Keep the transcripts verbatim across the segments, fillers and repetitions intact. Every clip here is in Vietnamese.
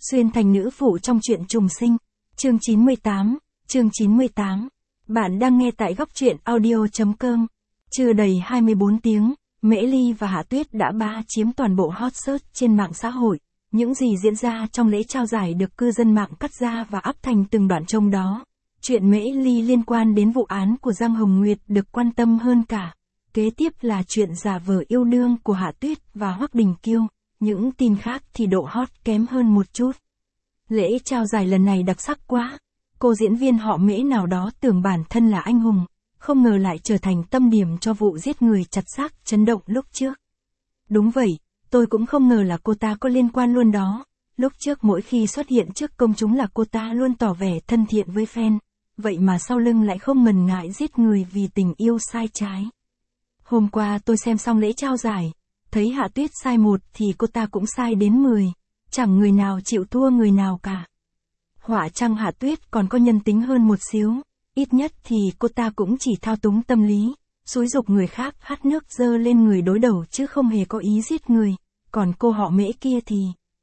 Xuyên thành nữ phụ trong truyện trùng sinh. Chương chín mươi tám, chương chín mươi tám. Bạn đang nghe tại góc truyện audio.com. Chưa đầy hai mươi bốn tiếng, Mễ Ly và Hạ Tuyết đã bá chiếm toàn bộ hot search trên mạng xã hội. Những gì diễn ra trong lễ trao giải được cư dân mạng cắt ra và up thành từng đoạn trong đó. Chuyện Mễ Ly liên quan đến vụ án của Giang Hồng Nguyệt được quan tâm hơn cả. Kế tiếp là chuyện giả vờ yêu đương của Hạ Tuyết và Hoắc Đình Kiêu. Những tin khác thì độ hot kém hơn một chút. Lễ trao giải lần này đặc sắc quá. Cô diễn viên họ Mễ nào đó tưởng bản thân là anh hùng, không ngờ lại trở thành tâm điểm cho vụ giết người chặt xác chấn động lúc trước. Đúng vậy, tôi cũng không ngờ là cô ta có liên quan luôn đó. Lúc trước mỗi khi xuất hiện trước công chúng là cô ta luôn tỏ vẻ thân thiện với fan, vậy mà sau lưng lại không ngần ngại giết người vì tình yêu sai trái. Hôm qua tôi xem xong lễ trao giải, thấy Hạ Tuyết sai một thì cô ta cũng sai đến mười, chẳng người nào chịu thua người nào cả. Họa chăng Hạ Tuyết còn có nhân tính hơn một xíu, ít nhất thì cô ta cũng chỉ thao túng tâm lý, xúi giục người khác hắt nước dơ lên người đối đầu chứ không hề có ý giết người, còn cô họ Mễ kia thì...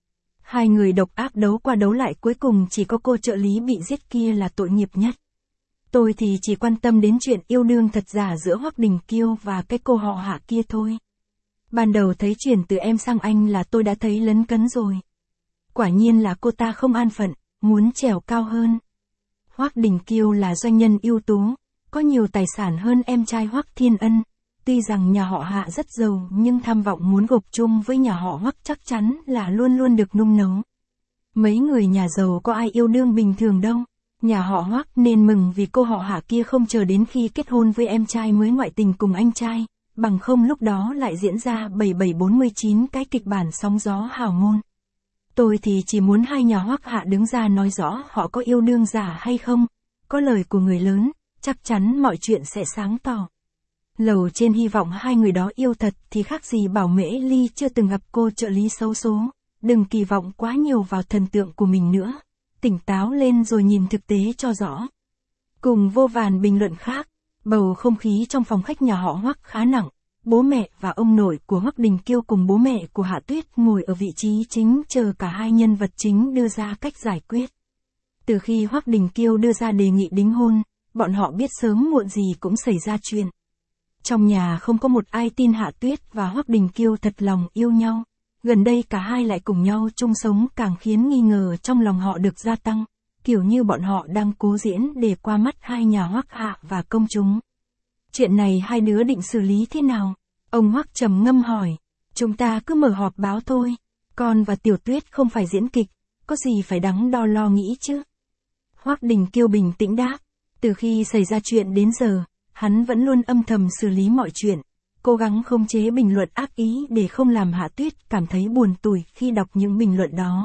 Hai người độc ác đấu qua đấu lại cuối cùng chỉ có cô trợ lý bị giết kia là tội nghiệp nhất. Tôi thì chỉ quan tâm đến chuyện yêu đương thật giả giữa Hoắc Đình Kiêu và cái cô họ Hạ kia thôi. Ban đầu thấy chuyển từ em sang anh là tôi đã thấy lấn cấn rồi. Quả nhiên là cô ta không an phận, muốn trèo cao hơn. Hoắc Đình Kiêu là doanh nhân ưu tú, có nhiều tài sản hơn em trai Hoắc Thiên Ân. Tuy rằng nhà họ Hạ rất giàu nhưng tham vọng muốn gộp chung với nhà họ Hoắc chắc chắn là luôn luôn được nung nấu. Mấy người nhà giàu có ai yêu đương bình thường đâu. Nhà họ Hoắc nên mừng vì cô họ Hạ kia không chờ đến khi kết hôn với em trai mới ngoại tình cùng anh trai, bằng không lúc đó lại diễn ra bảy bảy bốn mươi chín cái kịch bản sóng gió hào môn. Tôi thì chỉ muốn hai nhà Hoắc Hạ đứng ra nói rõ họ có yêu đương giả hay không, có lời của người lớn, chắc chắn mọi chuyện sẽ sáng tỏ. Lầu trên hy vọng hai người đó yêu thật thì khác gì bảo Mễ Ly chưa từng gặp cô trợ lý xấu số, đừng kỳ vọng quá nhiều vào thần tượng của mình nữa, tỉnh táo lên rồi nhìn thực tế cho rõ. Cùng vô vàn bình luận khác, bầu không khí trong phòng khách nhà họ Hoắc khá nặng. Bố mẹ và ông nội của Hoắc Đình Kiêu cùng bố mẹ của Hạ Tuyết ngồi ở vị trí chính chờ cả hai nhân vật chính đưa ra cách giải quyết. Từ khi Hoắc Đình Kiêu đưa ra đề nghị đính hôn, bọn họ biết sớm muộn gì cũng xảy ra chuyện. Trong nhà không có một ai tin Hạ Tuyết và Hoắc Đình Kiêu thật lòng yêu nhau. Gần đây cả hai lại cùng nhau chung sống càng khiến nghi ngờ trong lòng họ được gia tăng, kiểu như bọn họ đang cố diễn để qua mắt hai nhà Hoắc Hạ và công chúng. Chuyện này hai đứa định xử lý thế nào? Ông Hoắc trầm ngâm hỏi. Chúng ta cứ mở họp báo thôi. Con và Tiểu Tuyết không phải diễn kịch, có gì phải đắn đo lo nghĩ chứ? Hoắc Đình Kiêu bình tĩnh đáp. Từ khi xảy ra chuyện đến giờ, hắn vẫn luôn âm thầm xử lý mọi chuyện, cố gắng khống chế bình luận ác ý để không làm Hạ Tuyết cảm thấy buồn tủi khi đọc những bình luận đó.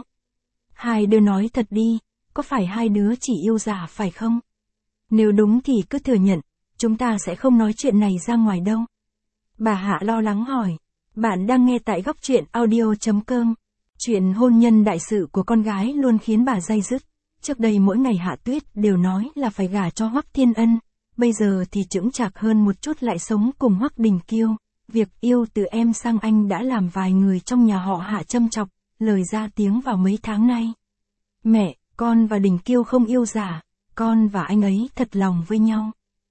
Hai đứa nói thật đi, có phải hai đứa chỉ yêu giả phải không? Nếu đúng thì cứ thừa nhận. Chúng ta sẽ không nói chuyện này ra ngoài đâu. Bà Hạ lo lắng hỏi. Bạn đang nghe tại góc truyện audio.com. Chuyện hôn nhân đại sự của con gái luôn khiến bà day dứt. Trước đây mỗi ngày Hạ Tuyết đều nói là phải gả cho Hoắc Thiên Ân. Bây giờ thì chững chạc hơn một chút lại sống cùng Hoắc Đình Kiêu. Việc yêu từ em sang anh đã làm vài người trong nhà họ Hạ châm chọc, lời ra tiếng vào mấy tháng nay. Mẹ, con và Đình Kiêu không yêu giả. Con và anh ấy thật lòng với nhau.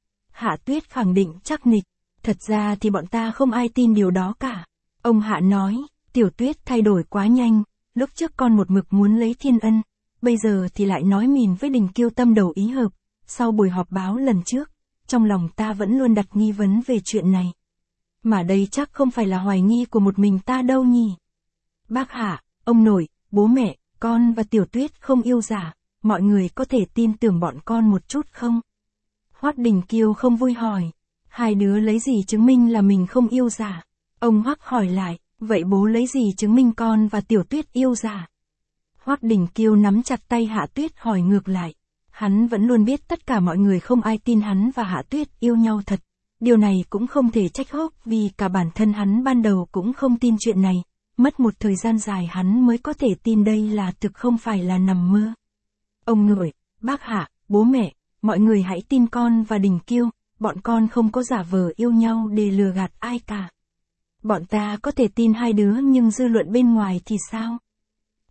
Hạ Tuyết khẳng định chắc nịch. Thật ra thì bọn ta không ai tin điều đó cả. Ông Hạ nói, Tiểu Tuyết thay đổi quá nhanh, lúc trước con một mực muốn lấy Thiên Ân, bây giờ thì lại nói mìn với Đình Kiêu tâm đầu ý hợp. Sau buổi họp báo lần trước, trong lòng ta vẫn luôn đặt nghi vấn về chuyện này. Mà đây chắc không phải là hoài nghi của một mình ta đâu nhỉ. Bác Hạ, ông nội, bố mẹ, con và Tiểu Tuyết không yêu giả, mọi người có thể tin tưởng bọn con một chút không? Hoắc Đình Kiêu không vui hỏi. Hai đứa lấy gì chứng minh là mình không yêu giả? Ông Hoắc hỏi lại, vậy bố lấy gì chứng minh con và Tiểu Tuyết yêu giả? Hoắc Đình Kiêu nắm chặt tay Hạ Tuyết hỏi ngược lại. Hắn vẫn luôn biết tất cả mọi người không ai tin hắn và Hạ Tuyết yêu nhau thật. Điều này cũng không thể trách Hoắc vì cả bản thân hắn ban đầu cũng không tin chuyện này. Mất một thời gian dài hắn mới có thể tin đây là thực không phải là nằm mơ. Ông nội, bác Hạ, bố mẹ, mọi người hãy tin con và Đình Kiêu, bọn con không có giả vờ yêu nhau để lừa gạt ai cả. Bọn ta có thể tin hai đứa nhưng dư luận bên ngoài thì sao?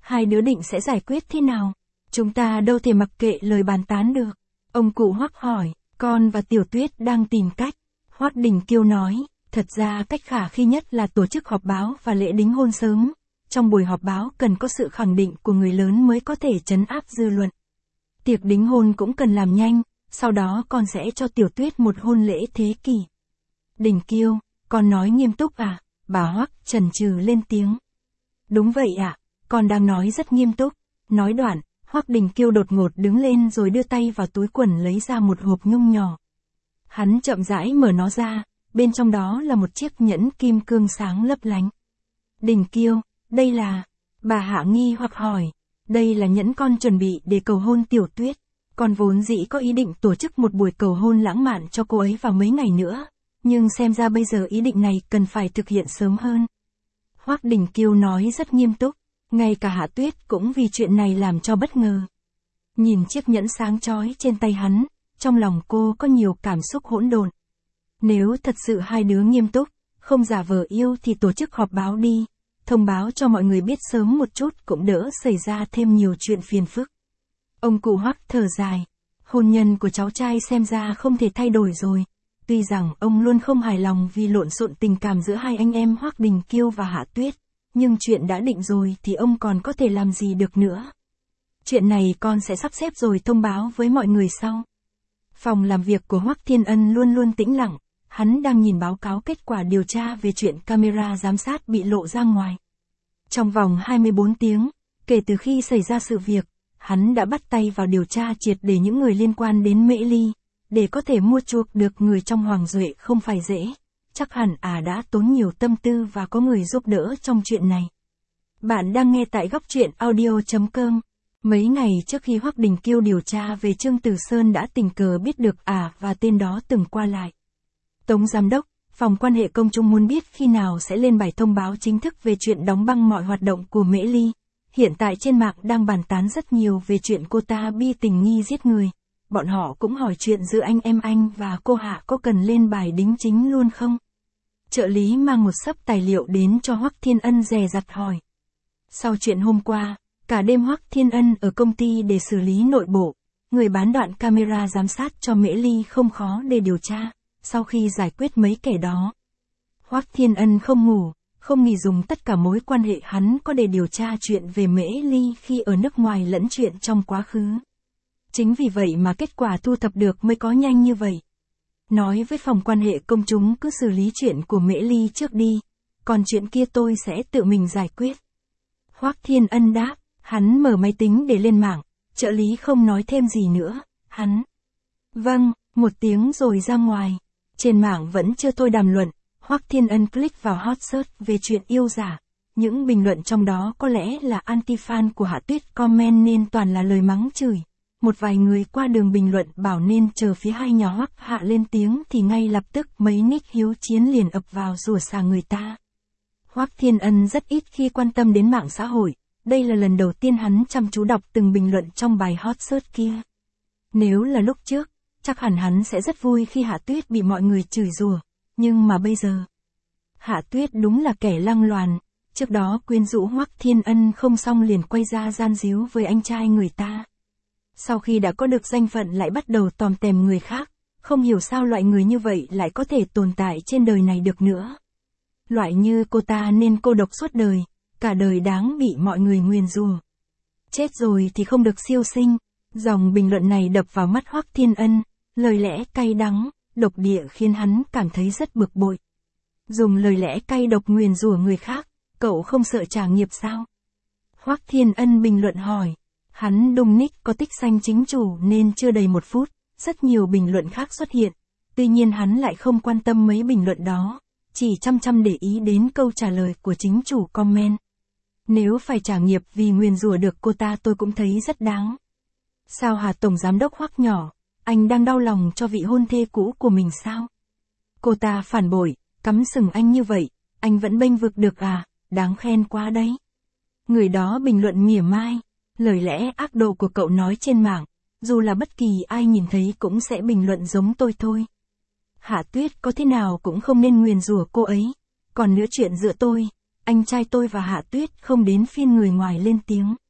Hai đứa định sẽ giải quyết thế nào? Chúng ta đâu thể mặc kệ lời bàn tán được. Ông cụ Hoắc hỏi, con và Tiểu Tuyết đang tìm cách. Hoắc Đình Kiêu nói, thật ra cách khả thi nhất là tổ chức họp báo và lễ đính hôn sớm. Trong buổi họp báo cần có sự khẳng định của người lớn mới có thể trấn áp dư luận. Tiệc đính hôn cũng cần làm nhanh, sau đó con sẽ cho Tiểu Tuyết một hôn lễ thế kỷ. Đình Kiêu, con nói nghiêm túc à? Bà Hoắc chần chừ lên tiếng. Đúng vậy ạ, à, con đang nói rất nghiêm túc. Nói đoạn, Hoắc Đình Kiêu đột ngột đứng lên rồi đưa tay vào túi quần lấy ra một hộp nhung nhỏ. Hắn chậm rãi mở nó ra, bên trong đó là một chiếc nhẫn kim cương sáng lấp lánh. Đình Kiêu, đây là... Bà Hạ nghi hoặc hỏi, đây là nhẫn con chuẩn bị để cầu hôn Tiểu Tuyết. Con vốn dĩ có ý định tổ chức một buổi cầu hôn lãng mạn cho cô ấy vào mấy ngày nữa, nhưng xem ra bây giờ ý định này cần phải thực hiện sớm hơn. Hoắc Đình Kiêu nói rất nghiêm túc, ngay cả Hạ Tuyết cũng vì chuyện này làm cho bất ngờ. Nhìn chiếc nhẫn sáng chói trên tay hắn, trong lòng cô có nhiều cảm xúc hỗn độn. Nếu thật sự hai đứa nghiêm túc, không giả vờ yêu thì tổ chức họp báo đi, thông báo cho mọi người biết sớm một chút cũng đỡ xảy ra thêm nhiều chuyện phiền phức. Ông cụ Hoắc thở dài, hôn nhân của cháu trai xem ra không thể thay đổi rồi. Tuy rằng ông luôn không hài lòng vì lộn xộn tình cảm giữa hai anh em Hoắc Đình Kiêu và Hạ Tuyết, nhưng chuyện đã định rồi thì ông còn có thể làm gì được nữa. Chuyện này con sẽ sắp xếp rồi thông báo với mọi người sau. Phòng làm việc của Hoắc Thiên Ân luôn luôn tĩnh lặng, hắn đang nhìn báo cáo kết quả điều tra về chuyện camera giám sát bị lộ ra ngoài. Trong vòng hai mươi bốn tiếng, kể từ khi xảy ra sự việc, hắn đã bắt tay vào điều tra triệt để những người liên quan đến Mễ Ly, để có thể mua chuộc được người trong Hoàng Duệ không phải dễ. Chắc hẳn à đã tốn nhiều tâm tư và có người giúp đỡ trong chuyện này. Bạn đang nghe tại góc truyện audio chấm com. Mấy ngày trước khi Hoắc Đình Kiêu điều tra về Trương Tử Sơn đã tình cờ biết được à và tên đó từng qua lại. Tống Giám đốc, Phòng quan hệ công chúng muốn biết khi nào sẽ lên bài thông báo chính thức về chuyện đóng băng mọi hoạt động của Mễ Ly. Hiện tại trên mạng đang bàn tán rất nhiều về chuyện cô ta bi tình nghi giết người. Bọn họ cũng hỏi chuyện giữa anh em anh và cô Hạ có cần lên bài đính chính luôn không? Trợ lý mang một xấp tài liệu đến cho Hoắc Thiên Ân dè dặt hỏi. Sau chuyện hôm qua, cả đêm Hoắc Thiên Ân ở công ty để xử lý nội bộ, người bán đoạn camera giám sát cho Mễ Ly không khó để điều tra. Sau khi giải quyết mấy kẻ đó, Hoắc Thiên Ân không ngủ, không nghỉ dùng tất cả mối quan hệ hắn có để điều tra chuyện về Mễ Ly khi ở nước ngoài lẫn chuyện trong quá khứ. Chính vì vậy mà kết quả thu thập được mới có nhanh như vậy. Nói với phòng quan hệ công chúng cứ xử lý chuyện của Mễ Ly trước đi, còn chuyện kia tôi sẽ tự mình giải quyết. Hoắc Thiên Ân đáp, hắn mở máy tính để lên mạng, trợ lý không nói thêm gì nữa, hắn. Vâng, một tiếng rồi ra ngoài. Trên mạng vẫn chưa thôi đàm luận, Hoắc Thiên Ân click vào hot search về chuyện yêu giả. Những bình luận trong đó có lẽ là anti-fan của Hạ Tuyết comment nên toàn là lời mắng chửi. Một vài người qua đường bình luận bảo nên chờ phía hai nhà Hoắc Hạ lên tiếng thì ngay lập tức mấy nick hiếu chiến liền ập vào rủa xả người ta. Hoắc Thiên Ân rất ít khi quan tâm đến mạng xã hội, đây là lần đầu tiên hắn chăm chú đọc từng bình luận trong bài hot search kia. Nếu là lúc trước, chắc hẳn hắn sẽ rất vui khi Hạ Tuyết bị mọi người chửi rủa, nhưng mà bây giờ, Hạ Tuyết đúng là kẻ lăng loàn, trước đó quyến rũ Hoắc Thiên Ân không xong liền quay ra gian díu với anh trai người ta. Sau khi đã có được danh phận lại bắt đầu tòm tèm người khác, không hiểu sao loại người như vậy lại có thể tồn tại trên đời này được nữa. Loại như cô ta nên cô độc suốt đời, cả đời đáng bị mọi người nguyền rủa. Chết rồi thì không được siêu sinh. Dòng bình luận này đập vào mắt Hoắc Thiên Ân, lời lẽ cay đắng, độc địa khiến hắn cảm thấy rất bực bội. Dùng lời lẽ cay độc nguyền rủa người khác, cậu không sợ trả nghiệp sao? Hoắc Thiên Ân bình luận hỏi. Hắn đung nick có tích xanh chính chủ nên chưa đầy một phút, rất nhiều bình luận khác xuất hiện. Tuy nhiên hắn lại không quan tâm mấy bình luận đó, chỉ chăm chăm để ý đến câu trả lời của chính chủ comment. Nếu phải trả nghiệp vì nguyền rủa được cô ta tôi cũng thấy rất đáng. Sao hả Tổng Giám đốc Hoắc nhỏ, anh đang đau lòng cho vị hôn thê cũ của mình sao? Cô ta phản bội, cắm sừng anh như vậy, anh vẫn bênh vực được à, đáng khen quá đấy. Người đó bình luận mỉa mai, lời lẽ ác độ của cậu nói trên mạng, dù là bất kỳ ai nhìn thấy cũng sẽ bình luận giống tôi thôi. Hạ Tuyết có thế nào cũng không nên nguyền rủa cô ấy, còn nữa chuyện giữa tôi, anh trai tôi và Hạ Tuyết không đến phiên người ngoài lên tiếng.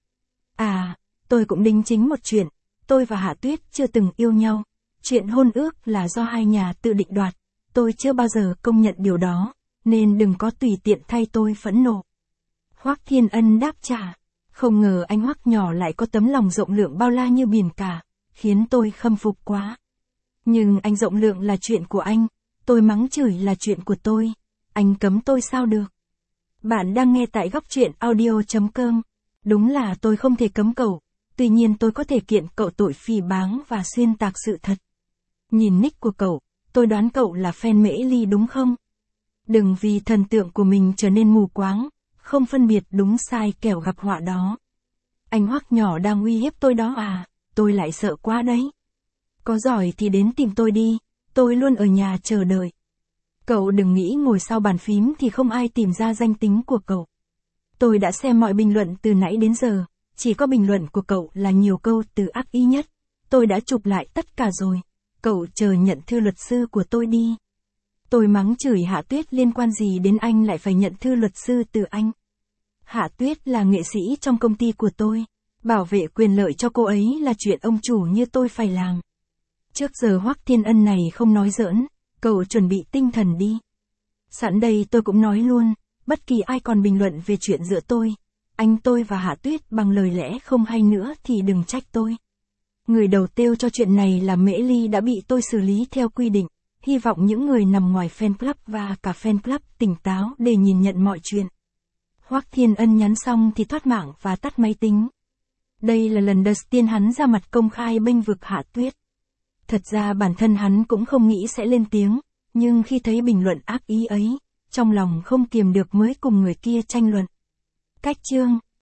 À, tôi cũng đính chính một chuyện, tôi và Hạ Tuyết chưa từng yêu nhau. Chuyện hôn ước là do hai nhà tự định đoạt, tôi chưa bao giờ công nhận điều đó, nên đừng có tùy tiện thay tôi phẫn nộ. Hoắc Thiên Ân đáp trả, không ngờ anh Hoắc nhỏ lại có tấm lòng rộng lượng bao la như biển cả, khiến tôi khâm phục quá. Nhưng anh rộng lượng là chuyện của anh, tôi mắng chửi là chuyện của tôi, anh cấm tôi sao được. Bạn đang nghe tại góc truyện audio chấm com. Đúng là tôi không thể cấm cậu, tuy nhiên tôi có thể kiện cậu tội phỉ báng và xuyên tạc sự thật. Nhìn nick của cậu, tôi đoán cậu là fan Mễ Ly đúng không? Đừng vì thần tượng của mình trở nên mù quáng, không phân biệt đúng sai kẻo gặp họa đó. Anh Hoắc nhỏ đang uy hiếp tôi đó à, tôi lại sợ quá đấy. Có giỏi thì đến tìm tôi đi, tôi luôn ở nhà chờ đợi. Cậu đừng nghĩ ngồi sau bàn phím thì không ai tìm ra danh tính của cậu. Tôi đã xem mọi bình luận từ nãy đến giờ, chỉ có bình luận của cậu là nhiều câu từ ác ý nhất. Tôi đã chụp lại tất cả rồi, cậu chờ nhận thư luật sư của tôi đi. Tôi mắng chửi Hạ Tuyết liên quan gì đến anh lại phải nhận thư luật sư từ anh. Hạ Tuyết là nghệ sĩ trong công ty của tôi, bảo vệ quyền lợi cho cô ấy là chuyện ông chủ như tôi phải làm. Trước giờ Hoắc Thiên Ân này không nói giỡn, cậu chuẩn bị tinh thần đi. Sẵn đây tôi cũng nói luôn, bất kỳ ai còn bình luận về chuyện giữa tôi, anh tôi và Hạ Tuyết bằng lời lẽ không hay nữa thì đừng trách tôi. Người đầu tiêu cho chuyện này là Mễ Ly đã bị tôi xử lý theo quy định, hy vọng những người nằm ngoài fan club và cả fan club tỉnh táo để nhìn nhận mọi chuyện. Hoắc Thiên Ân nhắn xong thì thoát mạng và tắt máy tính. Đây là lần đầu tiên hắn ra mặt công khai bênh vực Hạ Tuyết. Thật ra bản thân hắn cũng không nghĩ sẽ lên tiếng, nhưng khi thấy bình luận ác ý ấy, trong lòng không kiềm được mới cùng người kia tranh luận. Cách chương